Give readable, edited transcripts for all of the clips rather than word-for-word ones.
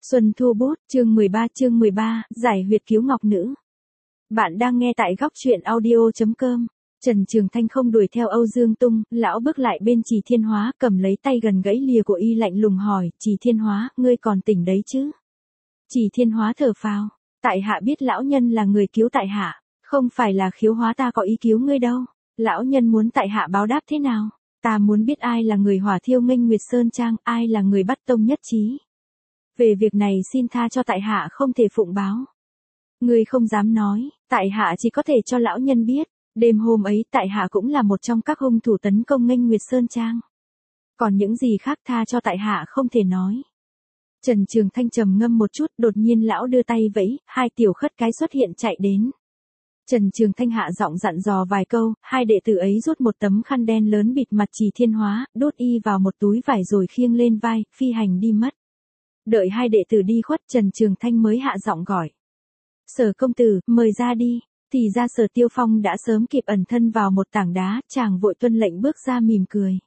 Xuân Thu Bút, chương 13, giải huyệt cứu ngọc nữ. Bạn đang nghe tại góc truyện audio.com. Trần Trường Thanh không đuổi theo Âu Dương Tung, lão bước lại bên Trì Thiên Hóa, cầm lấy tay gần gãy lìa của y lạnh lùng hỏi, Trì Thiên Hóa, ngươi còn tỉnh đấy chứ? Trì Thiên Hóa thở phào, tại hạ biết lão nhân là người cứu tại hạ, không phải là khiếu hóa ta có ý cứu ngươi đâu. Lão nhân muốn tại hạ báo đáp thế nào? Ta muốn biết ai là người hỏa thiêu Nghênh Nguyệt Sơn Trang, ai là người bắt tông nhất trí. Về việc này xin tha cho tại hạ không thể phụng báo. Ngươi không dám nói, tại hạ chỉ có thể cho lão nhân biết, đêm hôm ấy tại hạ cũng là một trong các hung thủ tấn công Nghênh Nguyệt Sơn Trang. Còn những gì khác tha cho tại hạ không thể nói. Trần Trường Thanh trầm ngâm một chút, đột nhiên lão đưa tay vẫy, hai tiểu khất cái xuất hiện chạy đến. Trần Trường Thanh hạ giọng dặn dò vài câu, hai đệ tử ấy rút một tấm khăn đen lớn bịt mặt Trì Thiên Hóa, đốt y vào một túi vải rồi khiêng lên vai, phi hành đi mất. Đợi hai đệ tử đi khuất, Trần Trường Thanh mới hạ giọng gọi. Sở công tử, mời ra đi. Thì ra Sở Tiêu Phong đã sớm kịp ẩn thân vào một tảng đá, chàng vội tuân lệnh bước ra mỉm cười.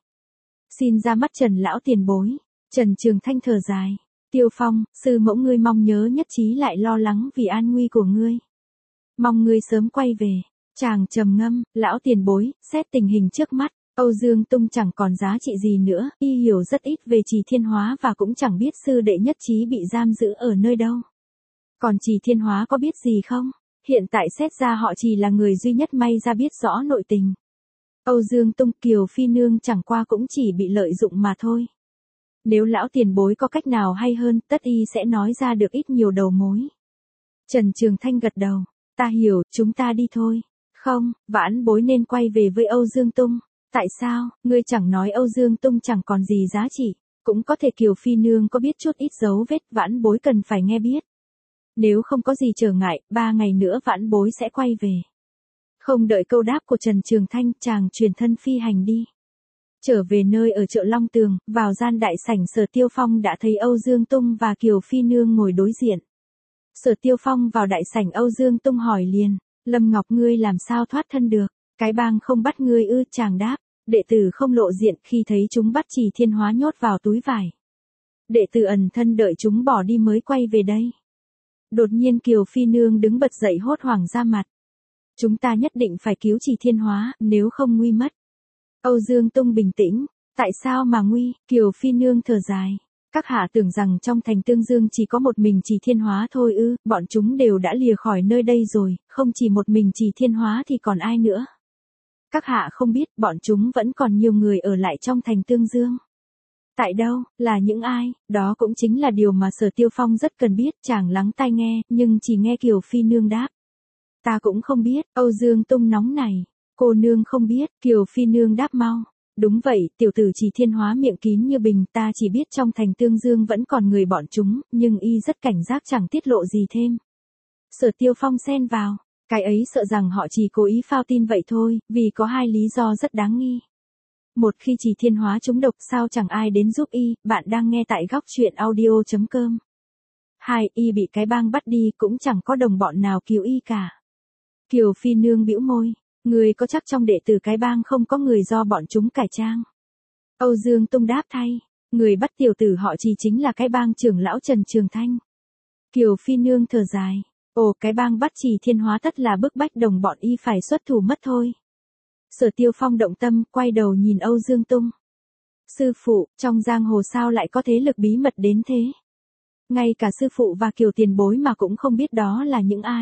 Xin ra mắt Trần lão tiền bối. Trần Trường Thanh thở dài. Tiêu Phong, sư mẫu ngươi mong nhớ nhất trí lại lo lắng vì an nguy của ngươi. Mong ngươi sớm quay về. Chàng trầm ngâm, lão tiền bối, xét tình hình trước mắt, Âu Dương Tung chẳng còn giá trị gì nữa, y hiểu rất ít về Trì Thiên Hóa và cũng chẳng biết sư đệ nhất trí bị giam giữ ở nơi đâu. Còn Trì Thiên Hóa có biết gì không? Hiện tại xét ra họ chỉ là người duy nhất may ra biết rõ nội tình. Âu Dương Tung, Kiều Phi Nương chẳng qua cũng chỉ bị lợi dụng mà thôi. Nếu lão tiền bối có cách nào hay hơn, tất y sẽ nói ra được ít nhiều đầu mối. Trần Trường Thanh gật đầu. Ta hiểu, chúng ta đi thôi. Không, vãn bối nên quay về với Âu Dương Tung. Tại sao, ngươi chẳng nói Âu Dương Tung chẳng còn gì giá trị, cũng có thể Kiều Phi Nương có biết chút ít dấu vết, vãn bối cần phải nghe biết. Nếu không có gì trở ngại, 3 ngày nữa vãn bối sẽ quay về. Không đợi câu đáp của Trần Trường Thanh, chàng truyền thân phi hành đi. Trở về nơi ở chợ Long Tường, vào gian đại sảnh Sở Tiêu Phong đã thấy Âu Dương Tung và Kiều Phi Nương ngồi đối diện. Sở Tiêu Phong vào đại sảnh Âu Dương Tung hỏi liền, Lâm Ngọc ngươi làm sao thoát thân được, cái bang không bắt ngươi ư? Chàng đáp, đệ tử không lộ diện, khi thấy chúng bắt Trì Thiên Hóa nhốt vào túi vải. Đệ tử ẩn thân đợi chúng bỏ đi mới quay về đây. Đột nhiên Kiều Phi Nương đứng bật dậy hốt hoảng ra mặt. Chúng ta nhất định phải cứu Trì Thiên Hóa, nếu không nguy mất. Âu Dương Tung bình tĩnh, tại sao mà nguy? Kiều Phi Nương thở dài. Các hạ tưởng rằng trong thành Tương Dương chỉ có một mình Trì Thiên Hóa thôi ư? Bọn chúng đều đã lìa khỏi nơi đây rồi, không chỉ một mình Trì Thiên Hóa thì còn ai nữa? Các hạ không biết, bọn chúng vẫn còn nhiều người ở lại trong thành Tương Dương. Tại đâu, là những ai? Đó cũng chính là điều mà Sở Tiêu Phong rất cần biết. Chàng lắng tai nghe, nhưng chỉ nghe Kiều Phi Nương đáp. Ta cũng không biết. Âu Dương Tung nóng này. Cô nương không biết. Kiều Phi Nương đáp mau. Đúng vậy, tiểu tử Trì Thiên Hóa miệng kín như bình, ta chỉ biết trong thành Tương Dương vẫn còn người bọn chúng, nhưng y rất cảnh giác chẳng tiết lộ gì thêm. Sở Tiêu Phong xen vào, cái ấy sợ rằng họ chỉ cố ý phao tin vậy thôi, vì có hai lý do rất đáng nghi. Một, khi Trì Thiên Hóa trúng độc sao chẳng ai đến giúp y, bạn đang nghe tại góc truyện audio.com. Hai, y bị cái bang bắt đi cũng chẳng có đồng bọn nào cứu y cả. Kiều Phi Nương bĩu môi. Người có chắc trong đệ tử cái bang không có người do bọn chúng cải trang? Âu Dương Tung đáp thay, người bắt tiểu tử họ Trì chính là cái bang trưởng lão Trần Trường Thanh. Kiều Phi Nương thở dài, ồ, cái bang bắt Trì Thiên Hóa tất là bức bách đồng bọn y phải xuất thủ mất thôi. Sở Tiêu Phong động tâm, quay đầu nhìn Âu Dương Tung. Sư phụ, trong giang hồ sao lại có thế lực bí mật đến thế? Ngay cả sư phụ và Kiều tiền bối mà cũng không biết đó là những ai.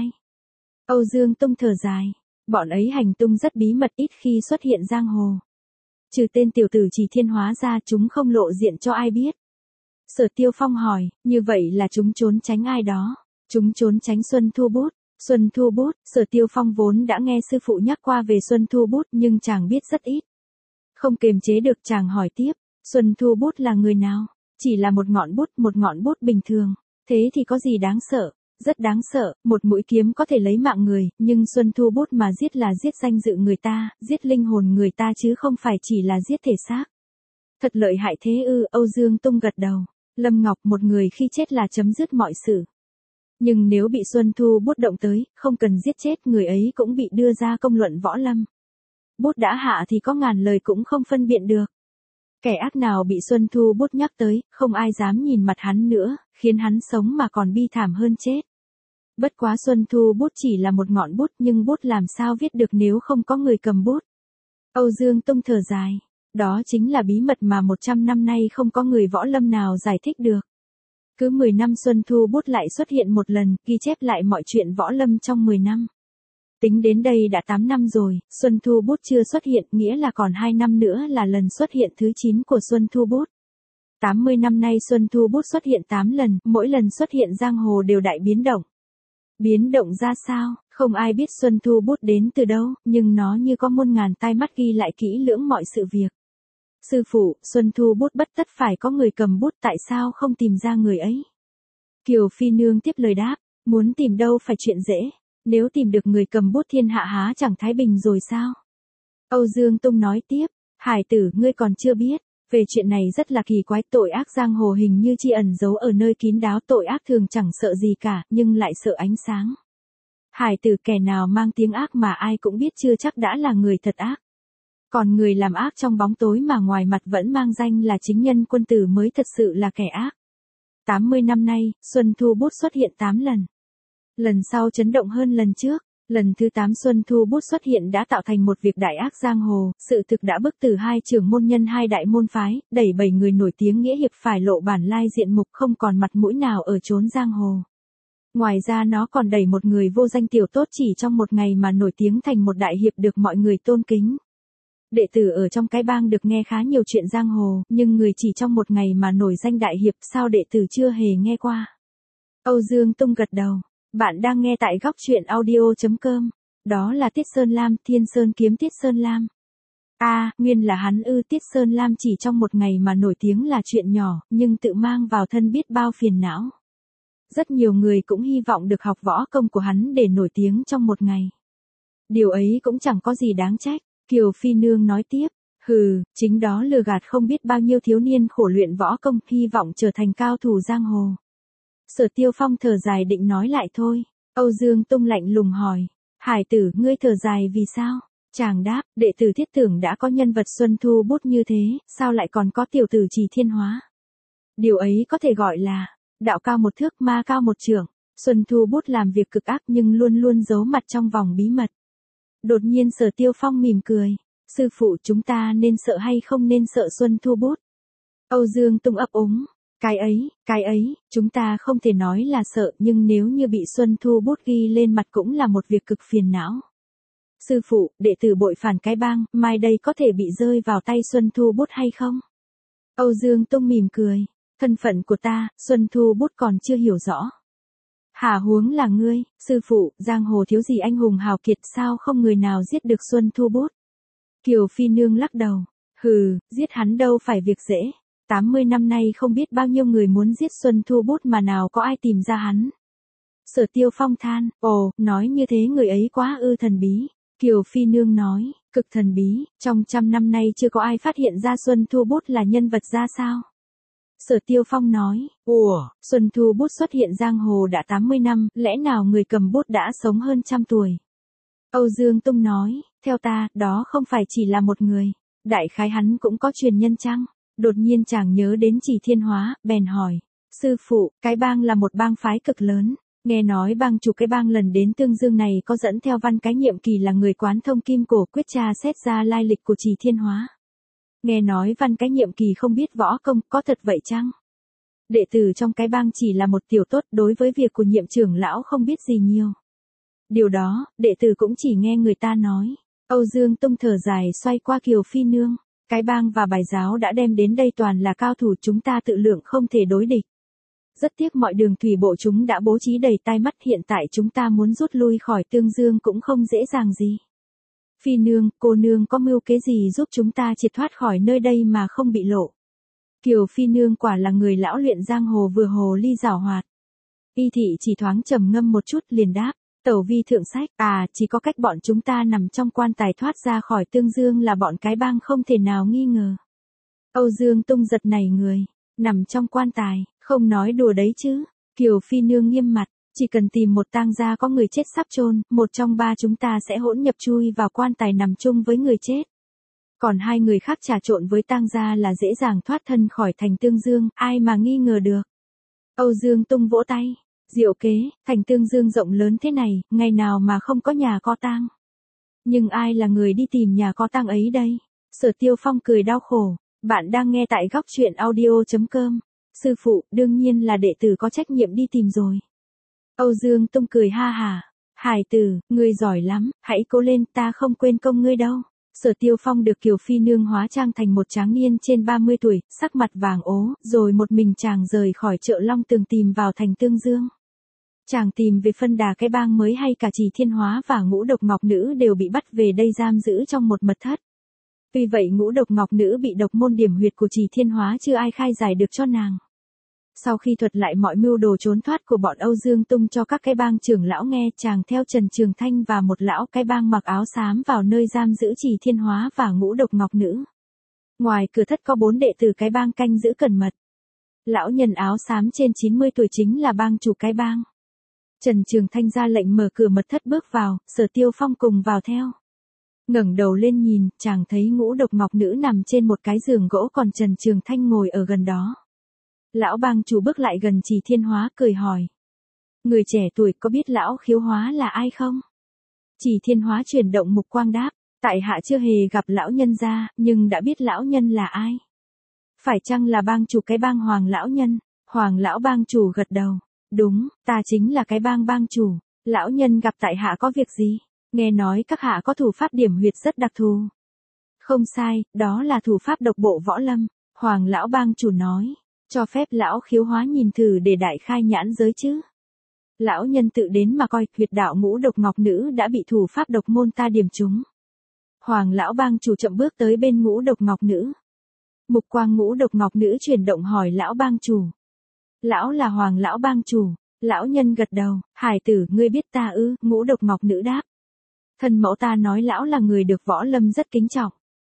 Âu Dương Tung thở dài. Bọn ấy hành tung rất bí mật, ít khi xuất hiện giang hồ. Trừ tên tiểu tử Trì Thiên Hóa ra chúng không lộ diện cho ai biết. Sở Tiêu Phong hỏi, như vậy là chúng trốn tránh ai đó? Chúng trốn tránh Xuân Thu Bút. Xuân Thu Bút, Sở Tiêu Phong vốn đã nghe sư phụ nhắc qua về Xuân Thu Bút nhưng chàng biết rất ít. Không kiềm chế được chàng hỏi tiếp, Xuân Thu Bút là người nào? Chỉ là một ngọn bút bình thường. Thế thì có gì đáng sợ? Rất đáng sợ, một mũi kiếm có thể lấy mạng người, nhưng Xuân Thu Bút mà giết là giết danh dự người ta, giết linh hồn người ta chứ không phải chỉ là giết thể xác. Thật lợi hại thế ư? Âu Dương Tung gật đầu. Lâm Ngọc, một người khi chết là chấm dứt mọi sự. Nhưng nếu bị Xuân Thu Bút động tới, không cần giết chết người ấy cũng bị đưa ra công luận võ lâm. Bút đã hạ thì có ngàn lời cũng không phân biện được. Kẻ ác nào bị Xuân Thu Bút nhắc tới, không ai dám nhìn mặt hắn nữa, khiến hắn sống mà còn bi thảm hơn chết. Bất quá Xuân Thu Bút chỉ là một ngọn bút nhưng bút làm sao viết được nếu không có người cầm bút. Âu Dương Tung thở dài. Đó chính là bí mật mà 100 năm nay không có người võ lâm nào giải thích được. Cứ 10 năm Xuân Thu Bút lại xuất hiện một lần, ghi chép lại mọi chuyện võ lâm trong 10 năm. Tính đến đây đã 8 năm rồi, Xuân Thu Bút chưa xuất hiện, nghĩa là còn 2 năm nữa là lần xuất hiện thứ 9 của Xuân Thu Bút. 80 năm nay Xuân Thu Bút xuất hiện 8 lần, mỗi lần xuất hiện giang hồ đều đại biến động. Biến động ra sao, không ai biết Xuân Thu Bút đến từ đâu, nhưng nó như có muôn ngàn tai mắt ghi lại kỹ lưỡng mọi sự việc. Sư phụ, Xuân Thu Bút bất tất phải có người cầm bút, tại sao không tìm ra người ấy? Kiều Phi Nương tiếp lời đáp, muốn tìm đâu phải chuyện dễ, nếu tìm được người cầm bút thiên hạ há chẳng thái bình rồi sao? Âu Dương Tung nói tiếp, Hải tử ngươi còn chưa biết, về chuyện này rất là kỳ quái, tội ác giang hồ hình như chỉ ẩn giấu ở nơi kín đáo, tội ác thường chẳng sợ gì cả, nhưng lại sợ ánh sáng. Hải tử, kẻ nào mang tiếng ác mà ai cũng biết chưa chắc đã là người thật ác. Còn người làm ác trong bóng tối mà ngoài mặt vẫn mang danh là chính nhân quân tử mới thật sự là kẻ ác. 80 năm nay, Xuân Thu Bút xuất hiện 8 lần. Lần sau chấn động hơn lần trước, lần thứ 8 Xuân Thu Bút xuất hiện đã tạo thành một việc đại ác giang hồ, sự thực đã bức tử hai trưởng môn nhân hai đại môn phái, đẩy 7 người nổi tiếng nghĩa hiệp phải lộ bản lai diện mục, không còn mặt mũi nào ở chốn giang hồ. Ngoài ra nó còn đẩy một người vô danh tiểu tốt chỉ trong một ngày mà nổi tiếng thành một đại hiệp được mọi người tôn kính. Đệ tử ở trong cái bang được nghe khá nhiều chuyện giang hồ, nhưng người chỉ trong một ngày mà nổi danh đại hiệp, sao đệ tử chưa hề nghe qua? Âu Dương Tung gật đầu. Bạn đang nghe tại góc truyện audio.com. Đó là Tiết Sơn Lam, Thiên Sơn Kiếm Tiết Sơn Lam. Nguyên là hắn ư? Tiết Sơn Lam chỉ trong một ngày mà nổi tiếng là chuyện nhỏ, nhưng tự mang vào thân biết bao phiền não. Rất nhiều người cũng hy vọng được học võ công của hắn để nổi tiếng trong một ngày. Điều ấy cũng chẳng có gì đáng trách. Kiều Phi Nương nói tiếp, chính đó lừa gạt không biết bao nhiêu thiếu niên khổ luyện võ công, hy vọng trở thành cao thủ giang hồ. Sở Tiêu Phong thở dài định nói lại thôi. Âu Dương Tung lạnh lùng hỏi, Hải tử, ngươi thở dài vì sao? Chàng đáp, đệ tử thiết tưởng đã có nhân vật Xuân Thu Bút như thế, sao lại còn có tiểu tử Trì Thiên Hóa? Điều ấy có thể gọi là, đạo cao một thước ma cao một trượng. Xuân Thu Bút làm việc cực ác nhưng luôn luôn giấu mặt trong vòng bí mật. Đột nhiên Sở Tiêu Phong mỉm cười, sư phụ, chúng ta nên sợ hay không nên sợ Xuân Thu Bút? Âu Dương Tung ấp úng, cái ấy, chúng ta không thể nói là sợ, nhưng nếu như bị Xuân Thu Bút ghi lên mặt cũng là một việc cực phiền não. Sư phụ, đệ tử bội phản cái bang, mai đây có thể bị rơi vào tay Xuân Thu Bút hay không? Âu Dương Tung mỉm cười, thân phận của ta, Xuân Thu Bút còn chưa hiểu rõ. Hả huống là ngươi, sư phụ, giang hồ thiếu gì anh hùng hào kiệt, sao không người nào giết được Xuân Thu Bút? Kiều Phi Nương lắc đầu, giết hắn đâu phải việc dễ. 80 năm nay không biết bao nhiêu người muốn giết Xuân Thu Bút mà nào có ai tìm ra hắn. Sở Tiêu Phong than, nói như thế người ấy quá thần bí. Kiều Phi Nương nói, cực thần bí, trong 100 năm nay chưa có ai phát hiện ra Xuân Thu Bút là nhân vật ra sao. Sở Tiêu Phong nói, Xuân Thu Bút xuất hiện giang hồ đã 80 năm, lẽ nào người cầm bút đã sống hơn 100 tuổi? Âu Dương Tung nói, theo ta, đó không phải chỉ là một người, đại khái hắn cũng có truyền nhân chăng? Đột nhiên chàng nhớ đến Trì Thiên Hóa, bèn hỏi, sư phụ, cái bang là một bang phái cực lớn, nghe nói bang chủ cái bang lần đến Tương Dương này có dẫn theo Văn Cái Nhiệm Kỳ là người quán thông kim cổ quyết tra xét ra lai lịch của Trì Thiên Hóa. Nghe nói Văn Cái Nhiệm Kỳ không biết võ công, có thật vậy chăng? Đệ tử trong cái bang chỉ là một tiểu tốt, đối với việc của Nhiệm trưởng lão không biết gì nhiều. Điều đó, đệ tử cũng chỉ nghe người ta nói. Âu Dương Tung thở dài xoay qua Kiều Phi Nương. Cái bang và bài giáo đã đem đến đây toàn là cao thủ, chúng ta tự lượng không thể đối địch. Rất tiếc mọi đường thủy bộ chúng đã bố trí đầy tai mắt, hiện tại chúng ta muốn rút lui khỏi Tương Dương cũng không dễ dàng gì. Phi Nương, cô nương có mưu kế gì giúp chúng ta triệt thoát khỏi nơi đây mà không bị lộ? Kiều Phi Nương quả là người lão luyện giang hồ vừa hồ ly giảo hoạt. Y thị chỉ thoáng trầm ngâm một chút liền đáp. Tẩu vi thượng sách, chỉ có cách bọn chúng ta nằm trong quan tài thoát ra khỏi Tương Dương là bọn cái bang không thể nào nghi ngờ. Âu Dương Tung giật nảy người, nằm trong quan tài, không nói đùa đấy chứ. Kiều Phi Nương nghiêm mặt, chỉ cần tìm một tang gia có người chết sắp chôn, một trong ba chúng ta sẽ hỗn nhập chui vào quan tài nằm chung với người chết. Còn hai người khác trà trộn với tang gia là dễ dàng thoát thân khỏi thành Tương Dương, ai mà nghi ngờ được. Âu Dương Tung vỗ tay. Diệu kế, thành Tương Dương rộng lớn thế này, ngày nào mà không có nhà có tang. Nhưng ai là người đi tìm nhà có tang ấy đây? Sở Tiêu Phong cười đau khổ. Bạn đang nghe tại góc truyện audio.com. Sư phụ, đương nhiên là đệ tử có trách nhiệm đi tìm rồi. Âu Dương Tung cười ha hả. Hải tử, ngươi giỏi lắm, hãy cố lên, ta không quên công ngươi đâu. Sở Tiêu Phong được Kiều Phi Nương hóa trang thành một tráng niên trên 30 tuổi, sắc mặt vàng ố, rồi một mình chàng rời khỏi chợ Long Tường tìm vào thành Tương Dương. Chàng tìm về phân đà cái bang mới hay cả Trì Thiên Hóa và Ngũ Độc Ngọc Nữ đều bị bắt về đây giam giữ trong một mật thất. Tuy vậy Ngũ Độc Ngọc Nữ bị độc môn điểm huyệt của Trì Thiên Hóa chưa ai khai giải được cho nàng. Sau khi thuật lại mọi mưu đồ trốn thoát của bọn Âu Dương Tung cho các cái bang trưởng lão nghe, chàng theo Trần Trường Thanh và một lão cái bang mặc áo xám vào nơi giam giữ Trì Thiên Hóa và Ngũ Độc Ngọc Nữ. Ngoài cửa thất có 4 đệ tử cái bang canh giữ cẩn mật. Lão nhân áo xám trên 90 tuổi chính là bang chủ cái bang. Trần Trường Thanh ra lệnh mở cửa mật thất bước vào, Sở Tiêu Phong cùng vào theo. Ngẩng đầu lên nhìn, chàng thấy Ngũ Độc Ngọc Nữ nằm trên một cái giường gỗ, còn Trần Trường Thanh ngồi ở gần đó. Lão bang chủ bước lại gần Trì Thiên Hóa cười hỏi. Người trẻ tuổi có biết lão khiếu hóa là ai không? Trì Thiên Hóa chuyển động mục quang đáp. Tại hạ chưa hề gặp lão nhân gia, nhưng đã biết lão nhân là ai. Phải chăng là bang chủ cái bang Hoàng lão nhân? Hoàng lão bang chủ gật đầu. Đúng, ta chính là cái bang bang chủ. Lão nhân gặp tại hạ có việc gì? Nghe nói các hạ có thủ pháp điểm huyệt rất đặc thù. Không sai, đó là thủ pháp độc bộ võ lâm. Hoàng lão bang chủ nói. Cho phép lão khiếu hóa nhìn thử để đại khai nhãn giới chứ. Lão nhân tự đến mà coi, huyệt đạo Ngũ Độc Ngọc Nữ đã bị thủ pháp độc môn ta điểm trúng. Hoàng lão bang chủ chậm bước tới bên Ngũ Độc Ngọc Nữ. Mục quang Ngũ Độc Ngọc Nữ chuyển động hỏi lão bang chủ. Lão là Hoàng lão bang chủ. Lão nhân gật đầu. Hải tử, ngươi biết ta ư? Ngũ Độc Ngọc Nữ đáp. Thân mẫu ta nói lão là người được võ lâm rất kính trọng.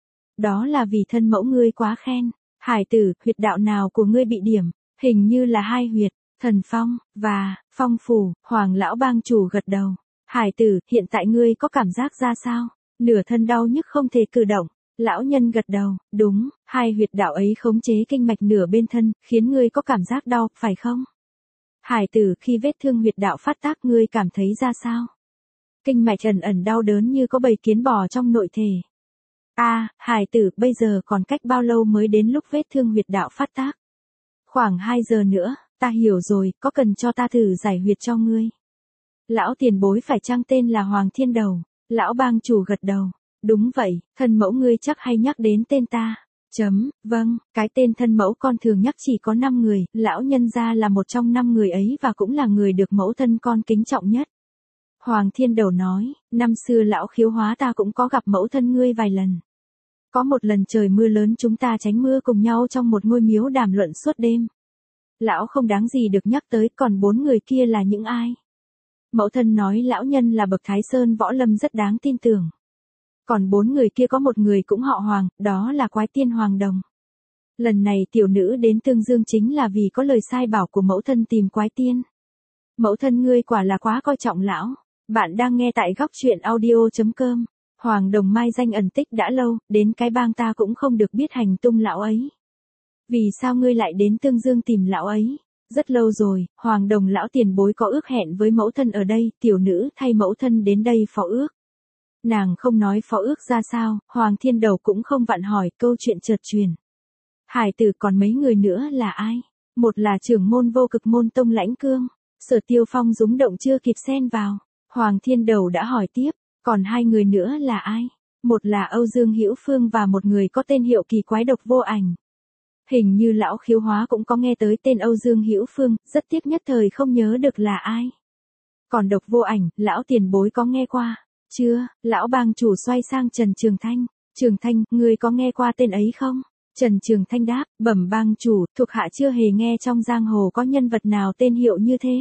Đó là vì thân mẫu ngươi quá khen. Hải tử, huyệt đạo nào của ngươi bị điểm? Hình như là 2 huyệt, Thần Phong và Phong Phủ. Hoàng lão bang chủ gật đầu. Hải tử, hiện tại ngươi có cảm giác ra sao? Nửa thân đau nhức không thể cử động. Lão nhân gật đầu. Đúng, 2 huyệt đạo ấy khống chế kinh mạch nửa bên thân, khiến ngươi có cảm giác đau, phải không? Hải tử, khi vết thương huyệt đạo phát tác ngươi cảm thấy ra sao? Kinh mạch ẩn ẩn đau đớn như có bầy kiến bò trong nội thể. Hải tử, bây giờ còn cách bao lâu mới đến lúc vết thương huyệt đạo phát tác? Khoảng 2 giờ nữa, ta hiểu rồi, có cần cho ta thử giải huyệt cho ngươi? Lão tiền bối phải chăng tên là Hoàng Thiên Đầu? Lão bang chủ gật đầu. Đúng vậy, thân mẫu ngươi chắc hay nhắc đến tên ta. Vâng, cái tên thân mẫu con thường nhắc chỉ có 5 người, lão nhân gia là một trong 5 người ấy và cũng là người được mẫu thân con kính trọng nhất. Hoàng Thiên Đầu nói, năm xưa lão khiếu hóa ta cũng có gặp mẫu thân ngươi vài lần. Có một lần trời mưa lớn chúng ta tránh mưa cùng nhau trong một ngôi miếu đàm luận suốt đêm. Lão không đáng gì được nhắc tới, còn 4 người kia là những ai? Mẫu thân nói lão nhân là bậc Thái Sơn võ lâm rất đáng tin tưởng. Còn 4 người kia có một người cũng họ Hoàng, đó là Quái Tiên Hoàng Đồng. Lần này tiểu nữ đến Tương Dương chính là vì có lời sai bảo của mẫu thân tìm Quái Tiên. Mẫu thân ngươi quả là quá coi trọng lão. Bạn đang nghe tại góc truyện audio.com. Hoàng Đồng mai danh ẩn tích đã lâu, đến cái bang ta cũng không được biết hành tung lão ấy. Vì sao ngươi lại đến Tương Dương tìm lão ấy? Rất lâu rồi, Hoàng Đồng lão tiền bối có ước hẹn với mẫu thân ở đây, tiểu nữ thay mẫu thân đến đây phó ước. Nàng không nói phó ước ra sao, Hoàng Thiên Đầu cũng không vặn hỏi, câu chuyện chợt truyền. Hải tử, còn mấy người nữa là ai? Một là trưởng môn Vô Cực môn Tông Lãnh Cương. Sở Tiêu Phong rúng động chưa kịp xen vào. Hoàng Thiên Đầu đã hỏi tiếp, còn 2 người nữa là ai? Một là Âu Dương Hữu Phương và một người có tên hiệu kỳ quái Độc Vô Ảnh. Hình như lão khiếu hóa cũng có nghe tới tên Âu Dương Hữu Phương, rất tiếc nhất thời không nhớ được là ai. Còn Độc Vô Ảnh, lão tiền bối có nghe qua? Chưa, lão bang chủ xoay sang Trần Trường Thanh. Trường Thanh, ngươi có nghe qua tên ấy không? Trần Trường Thanh đáp, bẩm bang chủ, thuộc hạ chưa hề nghe trong giang hồ có nhân vật nào tên hiệu như thế.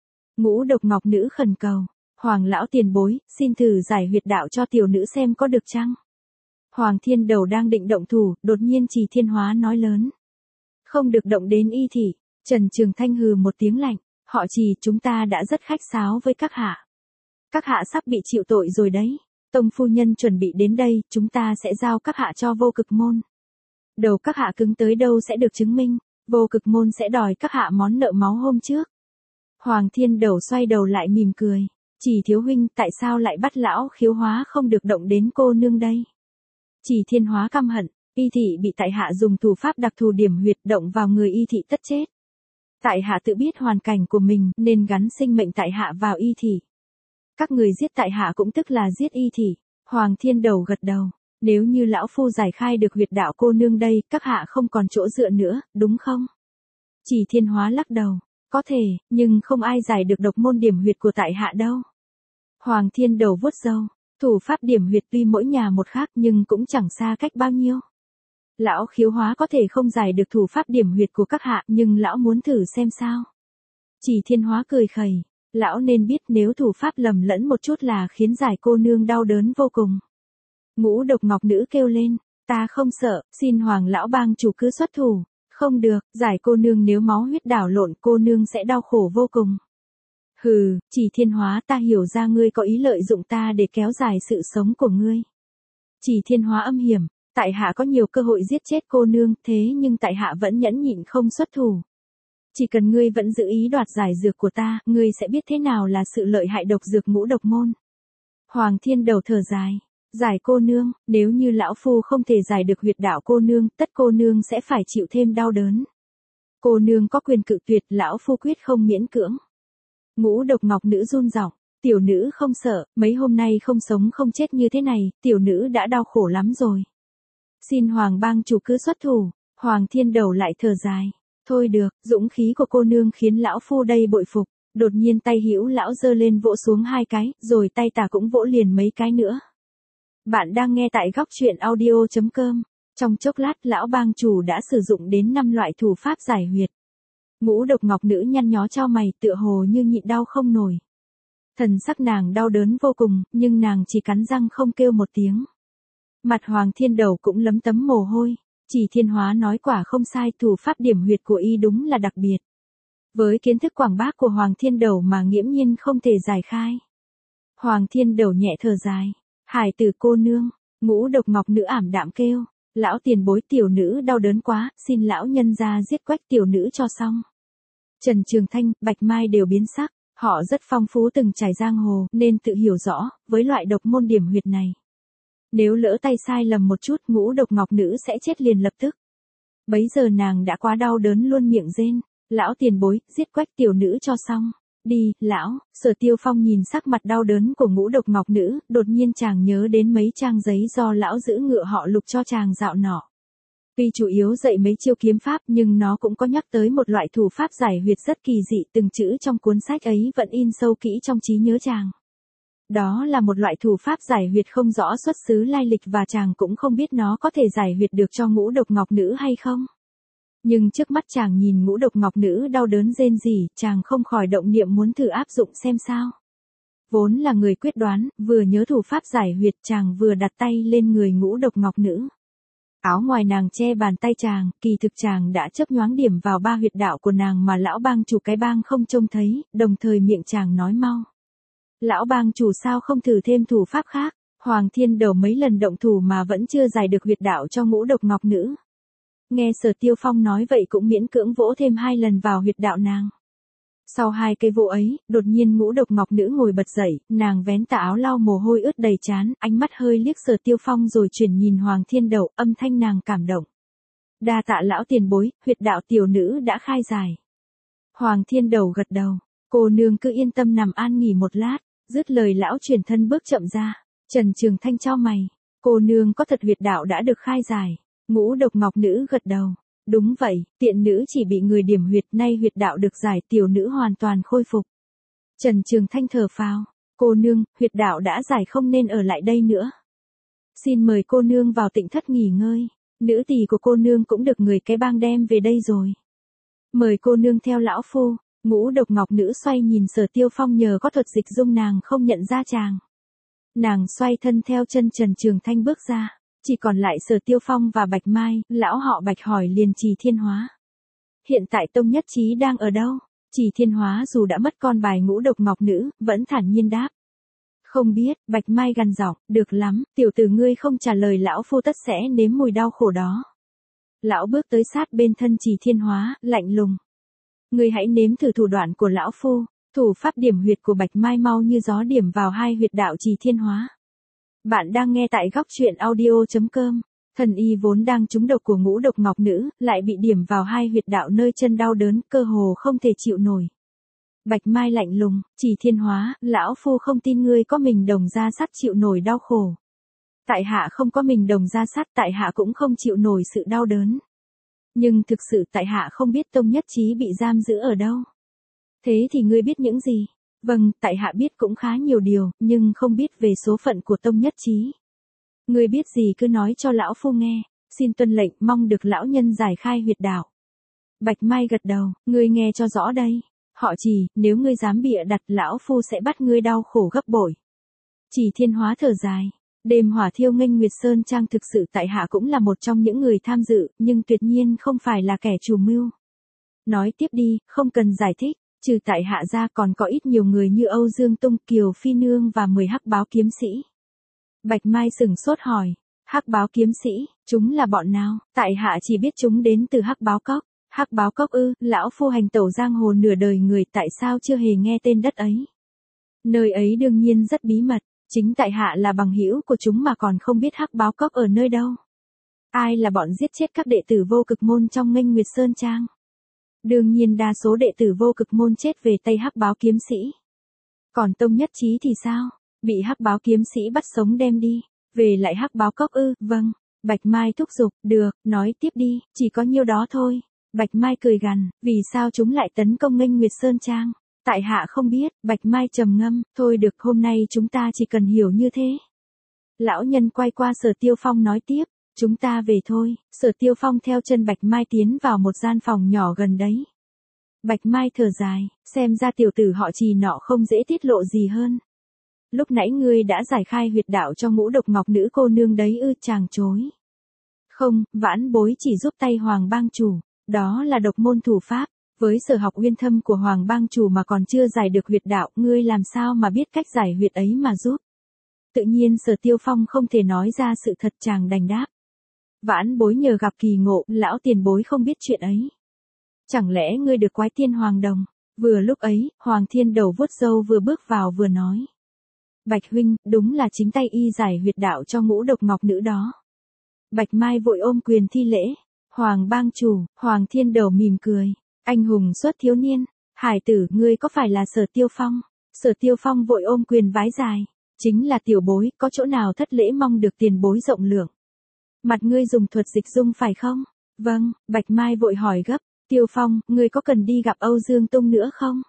Ngũ Độc Ngọc Nữ khẩn cầu. Hoàng lão tiền bối, xin thử giải huyệt đạo cho tiểu nữ xem có được chăng? Hoàng Thiên Đầu đang định động thủ, đột nhiên Trì Thiên Hóa nói lớn. Không được động đến y thị. Trần Trường Thanh hừ một tiếng lạnh. Họ Trì, chúng ta đã rất khách sáo với các hạ. Các hạ sắp bị chịu tội rồi đấy. Tông phu nhân chuẩn bị đến đây, chúng ta sẽ giao các hạ cho vô cực môn. Đầu các hạ cứng tới đâu sẽ được chứng minh, vô cực môn sẽ đòi các hạ món nợ máu hôm trước. Hoàng Thiên Đầu xoay đầu lại mỉm cười. Chỉ thiếu huynh tại sao lại bắt lão Khiếu Hóa không được động đến cô nương đây? Chỉ Thiên Hóa căm hận, y thị bị tại hạ dùng thủ pháp đặc thù điểm huyệt động vào người y thị tất chết. Tại hạ tự biết hoàn cảnh của mình nên gắn sinh mệnh tại hạ vào y thị. Các người giết tại hạ cũng tức là giết y thị. Hoàng Thiên Đầu gật đầu. Nếu như lão phu giải khai được huyệt đạo cô nương đây, các hạ không còn chỗ dựa nữa, đúng không? Chỉ Thiên Hóa lắc đầu. Có thể, nhưng không ai giải được độc môn điểm huyệt của tại hạ đâu. Hoàng Thiên Đầu vuốt râu. Thủ pháp điểm huyệt tuy mỗi nhà một khác nhưng cũng chẳng xa cách bao nhiêu. Lão Khiếu Hóa có thể không giải được thủ pháp điểm huyệt của các hạ nhưng lão muốn thử xem sao. Chỉ Thiên Hóa cười khẩy. Lão nên biết nếu thủ pháp lầm lẫn một chút là khiến giải cô nương đau đớn vô cùng. Ngũ Độc Ngọc Nữ kêu lên. Ta không sợ, xin Hoàng lão bang chủ cứ xuất thủ. Không được, giải cô nương nếu máu huyết đảo lộn cô nương sẽ đau khổ vô cùng. Hừ, Chỉ Thiên Hóa ta hiểu ra ngươi có ý lợi dụng ta để kéo dài sự sống của ngươi. Chỉ Thiên Hóa âm hiểm, tại hạ có nhiều cơ hội giết chết cô nương thế nhưng tại hạ vẫn nhẫn nhịn không xuất thủ. Chỉ cần ngươi vẫn giữ ý đoạt giải dược của ta, ngươi sẽ biết thế nào là sự lợi hại độc dược ngũ độc môn. Hoàng Thiên Đầu thở dài. Giải cô nương, nếu như lão phu không thể giải được huyệt đạo cô nương, tất cô nương sẽ phải chịu thêm đau đớn. Cô nương có quyền cự tuyệt, lão phu quyết không miễn cưỡng. Ngũ Độc Ngọc Nữ run giọng, tiểu nữ không sợ, mấy hôm nay không sống không chết như thế này, tiểu nữ đã đau khổ lắm rồi. Xin Hoàng bang chủ cứ xuất thủ. Hoàng Thiên Đầu lại thở dài. Thôi được, dũng khí của cô nương khiến lão phu đây bội phục. Đột nhiên tay hữu lão giơ lên vỗ xuống 2 cái, rồi tay tả cũng vỗ liền mấy cái nữa. Bạn đang nghe tại góc truyện audio.com. Trong chốc lát lão bang chủ đã sử dụng đến 5 loại thủ pháp giải huyệt. Ngũ Độc Ngọc Nữ nhăn nhó chau mày tựa hồ như nhịn đau không nổi. Thần sắc nàng đau đớn vô cùng, nhưng nàng chỉ cắn răng không kêu một tiếng. Mặt Hoàng Thiên Đầu cũng lấm tấm mồ hôi. Chỉ Thiên Hóa nói quả không sai, thủ pháp điểm huyệt của y đúng là đặc biệt. Với kiến thức quảng bác của Hoàng Thiên Đầu mà nghiễm nhiên không thể giải khai. Hoàng Thiên Đầu nhẹ thở dài. Hải tử cô nương, Ngũ Độc Ngọc Nữ ảm đạm kêu. Lão tiền bối tiểu nữ đau đớn quá, xin lão nhân ra giết quách tiểu nữ cho xong. Trần Trường Thanh, Bạch Mai đều biến sắc. Họ rất phong phú từng trải giang hồ nên tự hiểu rõ với loại độc môn điểm huyệt này. Nếu lỡ tay sai lầm một chút Ngũ Độc Ngọc Nữ sẽ chết liền lập tức. Bấy giờ nàng đã quá đau đớn luôn miệng rên. Lão tiền bối, giết quách tiểu nữ cho xong. Đi, lão. Sở Tiêu Phong nhìn sắc mặt đau đớn của Ngũ Độc Ngọc Nữ, đột nhiên chàng nhớ đến mấy trang giấy do lão giữ ngựa họ Lục cho chàng dạo nọ. Tuy chủ yếu dạy mấy chiêu kiếm pháp nhưng nó cũng có nhắc tới một loại thủ pháp giải huyệt rất kỳ dị, từng chữ trong cuốn sách ấy vẫn in sâu kỹ trong trí nhớ chàng. Đó là một loại thủ pháp giải huyệt không rõ xuất xứ lai lịch và chàng cũng không biết nó có thể giải huyệt được cho Ngũ Độc Ngọc Nữ hay không. Nhưng trước mắt chàng nhìn Ngũ Độc Ngọc Nữ đau đớn rên rỉ, chàng không khỏi động niệm muốn thử áp dụng xem sao. Vốn là người quyết đoán, vừa nhớ thủ pháp giải huyệt chàng vừa đặt tay lên người Ngũ Độc Ngọc Nữ. Áo ngoài nàng che bàn tay chàng, kỳ thực chàng đã chớp nhoáng điểm vào 3 huyệt đạo của nàng mà lão bang chủ cái bang không trông thấy, đồng thời miệng chàng nói mau. Lão bang chủ sao không thử thêm thủ pháp khác? Hoàng Thiên Đầu mấy lần động thủ mà vẫn chưa giải được huyệt đạo cho Ngũ Độc Ngọc Nữ. Nghe Sở Tiêu Phong nói vậy cũng miễn cưỡng vỗ thêm 2 lần vào huyệt đạo nàng. Sau 2 cây vỗ ấy, đột nhiên Ngũ Độc Ngọc Nữ ngồi bật dậy, nàng vén tà áo lau mồ hôi ướt đầy trán, ánh mắt hơi liếc Sở Tiêu Phong rồi chuyển nhìn Hoàng Thiên Đầu, âm thanh nàng cảm động. Đa tạ lão tiền bối, huyệt đạo tiểu nữ đã khai giải. Hoàng Thiên Đầu gật đầu, cô nương cứ yên tâm nằm an nghỉ một lát. Dứt lời lão chuyển thân bước chậm ra. Trần Trường Thanh chau mày. Cô nương có thật huyệt đạo đã được khai giải. Ngũ Độc Ngọc Nữ gật đầu. Đúng vậy, tiện nữ chỉ bị người điểm huyệt, nay huyệt đạo được giải, tiểu nữ hoàn toàn khôi phục. Trần Trường Thanh thở phào. Cô nương, huyệt đạo đã giải không nên ở lại đây nữa. Xin mời cô nương vào Tịnh thất nghỉ ngơi. Nữ tỳ của cô nương cũng được người cái bang đem về đây rồi. Mời cô nương theo lão phu. Ngũ Độc Ngọc Nữ xoay nhìn Sở Tiêu Phong nhờ có thuật dịch dung nàng không nhận ra chàng. Nàng xoay thân theo chân Trần Trường Thanh bước ra. Chỉ còn lại Sở Tiêu Phong và Bạch Mai, lão họ Bạch hỏi liền Trì Thiên Hóa. Hiện tại Tông Nhất Chí đang ở đâu? Trì Thiên Hóa dù đã mất con bài Ngũ Độc Ngọc Nữ, vẫn thản nhiên đáp. Không biết, Bạch Mai gằn giọng, được lắm, tiểu tử ngươi không trả lời lão phu tất sẽ nếm mùi đau khổ đó. Lão bước tới sát bên thân Trì Thiên Hóa, lạnh lùng. Ngươi hãy nếm thử thủ đoạn của lão phu, thủ pháp điểm huyệt của Bạch Mai mau như gió điểm vào hai huyệt đạo Trì Thiên Hóa. Bạn đang nghe tại góc truyện audio.com. Thần y vốn đang trúng độc của ngũ độc ngọc nữ, lại bị điểm vào hai huyệt đạo nơi chân đau đớn, cơ hồ không thể chịu nổi. Bạch Mai lạnh lùng, Trì Thiên Hóa, lão phu không tin ngươi có mình đồng ra sắt chịu nổi đau khổ. Tại hạ không có mình đồng ra sắt, tại hạ cũng không chịu nổi sự đau đớn. Nhưng thực sự tại hạ không biết Tông Nhất Chí bị giam giữ ở đâu. Thế thì ngươi biết những gì? Vâng, tại hạ biết cũng khá nhiều điều, nhưng không biết về số phận của Tông Nhất Chí. Ngươi biết gì cứ nói cho lão phu nghe, xin tuân lệnh, mong được lão nhân giải khai huyệt đạo. Bạch Mai gật đầu, ngươi nghe cho rõ đây. Họ Trì, nếu ngươi dám bịa đặt, lão phu sẽ bắt ngươi đau khổ gấp bội. Trì Thiên Hóa thở dài. Đêm hỏa thiêu nghênh Nguyệt Sơn Trang, thực sự tại hạ cũng là một trong những người tham dự, nhưng tuyệt nhiên không phải là kẻ chủ mưu. Nói tiếp đi, không cần giải thích, trừ tại hạ ra còn có ít nhiều người như Âu Dương Tung, Kiều Phi Nương và 10 hắc báo kiếm sĩ. Bạch Mai sửng sốt hỏi, hắc báo kiếm sĩ, chúng là bọn nào? Tại hạ chỉ biết chúng đến từ hắc báo cốc. Hắc báo cốc ư? Lão phu hành tẩu giang hồ nửa đời người, tại sao chưa hề nghe tên đất ấy? Nơi ấy đương nhiên rất bí mật, chính tại hạ là bằng hữu của chúng mà còn không biết hắc báo cốc ở nơi đâu. Ai là bọn giết chết các đệ tử vô cực môn trong nghênh Nguyệt Sơn Trang? Đương nhiên đa số đệ tử vô cực môn chết về tay hắc báo kiếm sĩ. Còn Tông Nhất Chí thì sao? Bị hắc báo kiếm sĩ bắt sống đem đi. Về lại hắc báo cốc ư? Vâng. Bạch Mai thúc giục, được, nói tiếp đi, chỉ có nhiêu đó thôi. Bạch Mai cười gằn, vì sao chúng lại tấn công nghênh Nguyệt Sơn Trang? Tại hạ không biết, Bạch Mai trầm ngâm, thôi được, hôm nay chúng ta chỉ cần hiểu như thế. Lão nhân quay qua Sở Tiêu Phong nói tiếp, chúng ta về thôi. Sở Tiêu Phong theo chân Bạch Mai tiến vào một gian phòng nhỏ gần đấy. Bạch Mai thở dài, xem ra tiểu tử họ Trì nọ không dễ tiết lộ gì hơn. Lúc nãy ngươi đã giải khai huyệt đạo cho ngũ độc ngọc nữ cô nương đấy ư? Chàng chối. Không, vãn bối chỉ giúp tay Hoàng bang chủ, đó là độc môn thủ pháp. Với sở học uyên thâm của Hoàng bang chủ mà còn chưa giải được huyệt đạo, ngươi làm sao mà biết cách giải huyệt ấy mà giúp? Tự nhiên Sở Tiêu Phong không thể nói ra sự thật, chàng đành đáp. Vãn bối nhờ gặp kỳ ngộ, lão tiền bối không biết chuyện ấy. Chẳng lẽ ngươi được Quái Tiên Hoàng đồng? Vừa lúc ấy, Hoàng Thiên Đầu vuốt râu vừa bước vào vừa nói. Bạch huynh, đúng là chính tay y giải huyệt đạo cho ngũ độc ngọc nữ đó. Bạch Mai vội ôm quyền thi lễ. Hoàng bang chủ, Hoàng Thiên Đầu mỉm cười. Anh hùng xuất thiếu niên, hải tử, ngươi có phải là Sở Tiêu Phong? Sở Tiêu Phong vội ôm quyền vái dài. Chính là tiểu bối, có chỗ nào thất lễ, mong được tiền bối rộng lượng. Mặt ngươi dùng thuật dịch dung phải không? Vâng. Bạch Mai vội hỏi gấp. Tiêu Phong, ngươi có cần đi gặp Âu Dương Tung nữa không?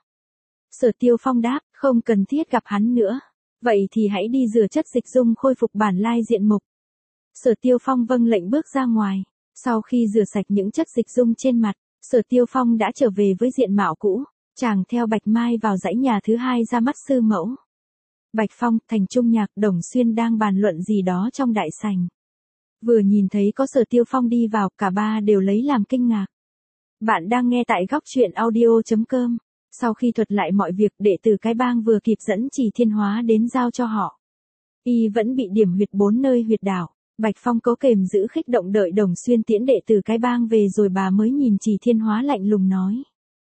Sở Tiêu Phong đáp, không cần thiết gặp hắn nữa. Vậy thì hãy đi rửa chất dịch dung khôi phục bản lai diện mục. Sở Tiêu Phong vâng lệnh bước ra ngoài. Sau khi rửa sạch những chất dịch dung trên mặt, Sở Tiêu Phong đã trở về với diện mạo cũ. Chàng theo Bạch Mai vào dãy nhà thứ hai ra mắt sư mẫu. Bạch Phong, Thành Trung Nhạc, Đồng Xuyên đang bàn luận gì đó trong đại sảnh. Vừa nhìn thấy có Sở Tiêu Phong đi vào, cả ba đều lấy làm kinh ngạc. Bạn đang nghe tại góc truyện audio.com. Sau khi thuật lại mọi việc, đệ tử cái bang vừa kịp dẫn Trì Thiên Hóa đến giao cho họ. Y vẫn bị điểm huyệt 4 nơi huyệt đạo. Bạch Phong cố kềm giữ khích động đợi Đồng Xuyên tiễn đệ tử cái bang về rồi bà mới nhìn Trì Thiên Hóa lạnh lùng nói.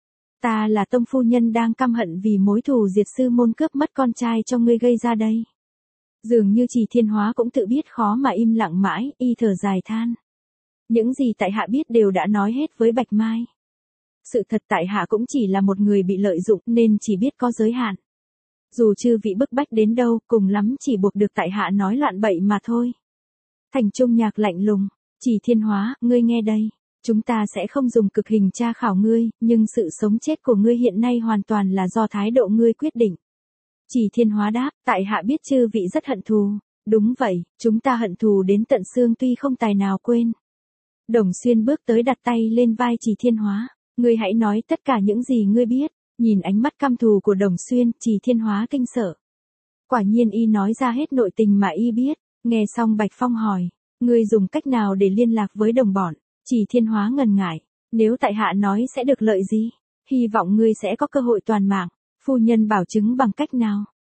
Ta là tông phu nhân đang căm hận vì mối thù diệt sư môn cướp mất con trai cho ngươi gây ra đây. Dường như Trì Thiên Hóa cũng tự biết khó mà im lặng mãi, y thở dài than. Những gì tại hạ biết đều đã nói hết với Bạch Mai. Sự thật tại hạ cũng chỉ là một người bị lợi dụng nên chỉ biết có giới hạn. Dù chư vị bức bách đến đâu, cùng lắm chỉ buộc được tại hạ nói loạn bậy mà thôi. Thành Trung Nhạc lạnh lùng, Trì Thiên Hóa, ngươi nghe đây. Chúng ta sẽ không dùng cực hình tra khảo ngươi, nhưng sự sống chết của ngươi hiện nay hoàn toàn là do thái độ ngươi quyết định. Trì Thiên Hóa đáp, tại hạ biết chư vị rất hận thù. Đúng vậy, chúng ta hận thù đến tận xương tuy không tài nào quên. Đồng Xuyên bước tới đặt tay lên vai Trì Thiên Hóa. Ngươi hãy nói tất cả những gì ngươi biết. Nhìn ánh mắt căm thù của Đồng Xuyên, Trì Thiên Hóa kinh sợ. Quả nhiên y nói ra hết nội tình mà y biết. Nghe xong Bạch Phong hỏi, ngươi dùng cách nào để liên lạc với đồng bọn? Trì Thiên Hóa ngần ngại, nếu tại hạ nói sẽ được lợi gì? Hy vọng ngươi sẽ có cơ hội toàn mạng. Phu nhân bảo chứng bằng cách nào?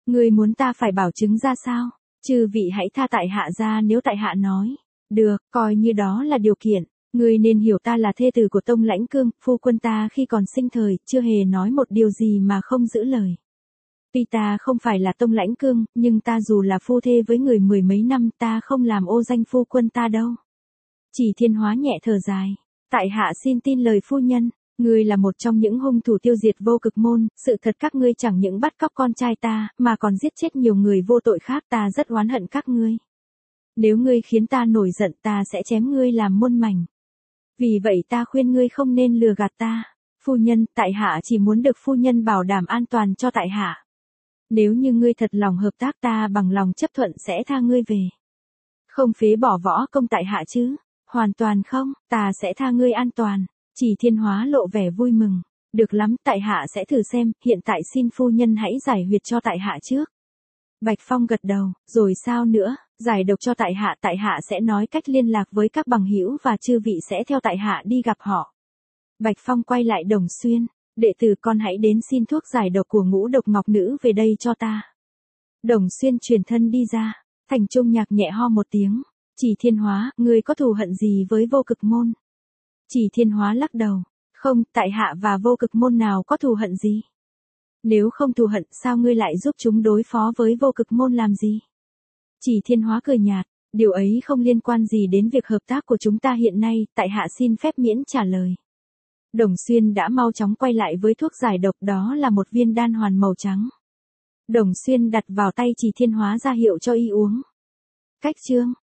Ngươi muốn ta phải bảo chứng ra sao? Chư vị hãy tha tại hạ ra nếu tại hạ nói. Được, coi như đó là điều kiện. Ngươi nên hiểu ta là thê tử của Tông Lãnh Cương, phu quân ta khi còn sinh thời, chưa hề nói một điều gì mà không giữ lời. Tuy ta không phải là Tông Lãnh Cương, nhưng ta dù là phu thê với người mười mấy năm ta không làm ô danh phu quân ta đâu. Chỉ Thiên Hóa nhẹ thở dài. Tại hạ xin tin lời phu nhân. Ngươi là một trong những hung thủ tiêu diệt Vô Cực Môn, sự thật các ngươi chẳng những bắt cóc con trai ta, mà còn giết chết nhiều người vô tội khác, ta rất oán hận các ngươi. Nếu ngươi khiến ta nổi giận ta sẽ chém ngươi làm muôn mảnh. Vì vậy ta khuyên ngươi không nên lừa gạt ta. Phu nhân, tại hạ chỉ muốn được phu nhân bảo đảm an toàn cho tại hạ. Nếu như ngươi thật lòng hợp tác ta bằng lòng chấp thuận sẽ tha ngươi về. Không phế bỏ võ công tại hạ chứ? Hoàn toàn không, ta sẽ tha ngươi an toàn. Chỉ Thiên Hóa lộ vẻ vui mừng. Được lắm, tại hạ sẽ thử xem, hiện tại xin phu nhân hãy giải huyệt cho tại hạ trước. Bạch Phong gật đầu, rồi sao nữa, giải độc cho tại hạ sẽ nói cách liên lạc với các bằng hữu và chư vị sẽ theo tại hạ đi gặp họ. Bạch Phong quay lại Đồng Xuyên, đệ tử con hãy đến xin thuốc giải độc của Ngũ Độc Ngọc Nữ về đây cho ta. Đồng Xuyên truyền thân đi ra, Thành Trung Nhạc nhẹ ho một tiếng, Chỉ Thiên Hóa, ngươi có thù hận gì với Vô Cực Môn? Chỉ Thiên Hóa lắc đầu, không, tại hạ và Vô Cực Môn nào có thù hận gì? Nếu không thù hận sao ngươi lại giúp chúng đối phó với Vô Cực Môn làm gì? Chỉ Thiên Hóa cười nhạt, điều ấy không liên quan gì đến việc hợp tác của chúng ta hiện nay, tại hạ xin phép miễn trả lời. Đồng Xuyên đã mau chóng quay lại với thuốc giải độc, đó là một viên đan hoàn màu trắng. Đồng Xuyên đặt vào tay Chỉ Thiên Hóa ra hiệu cho y uống. Cách chương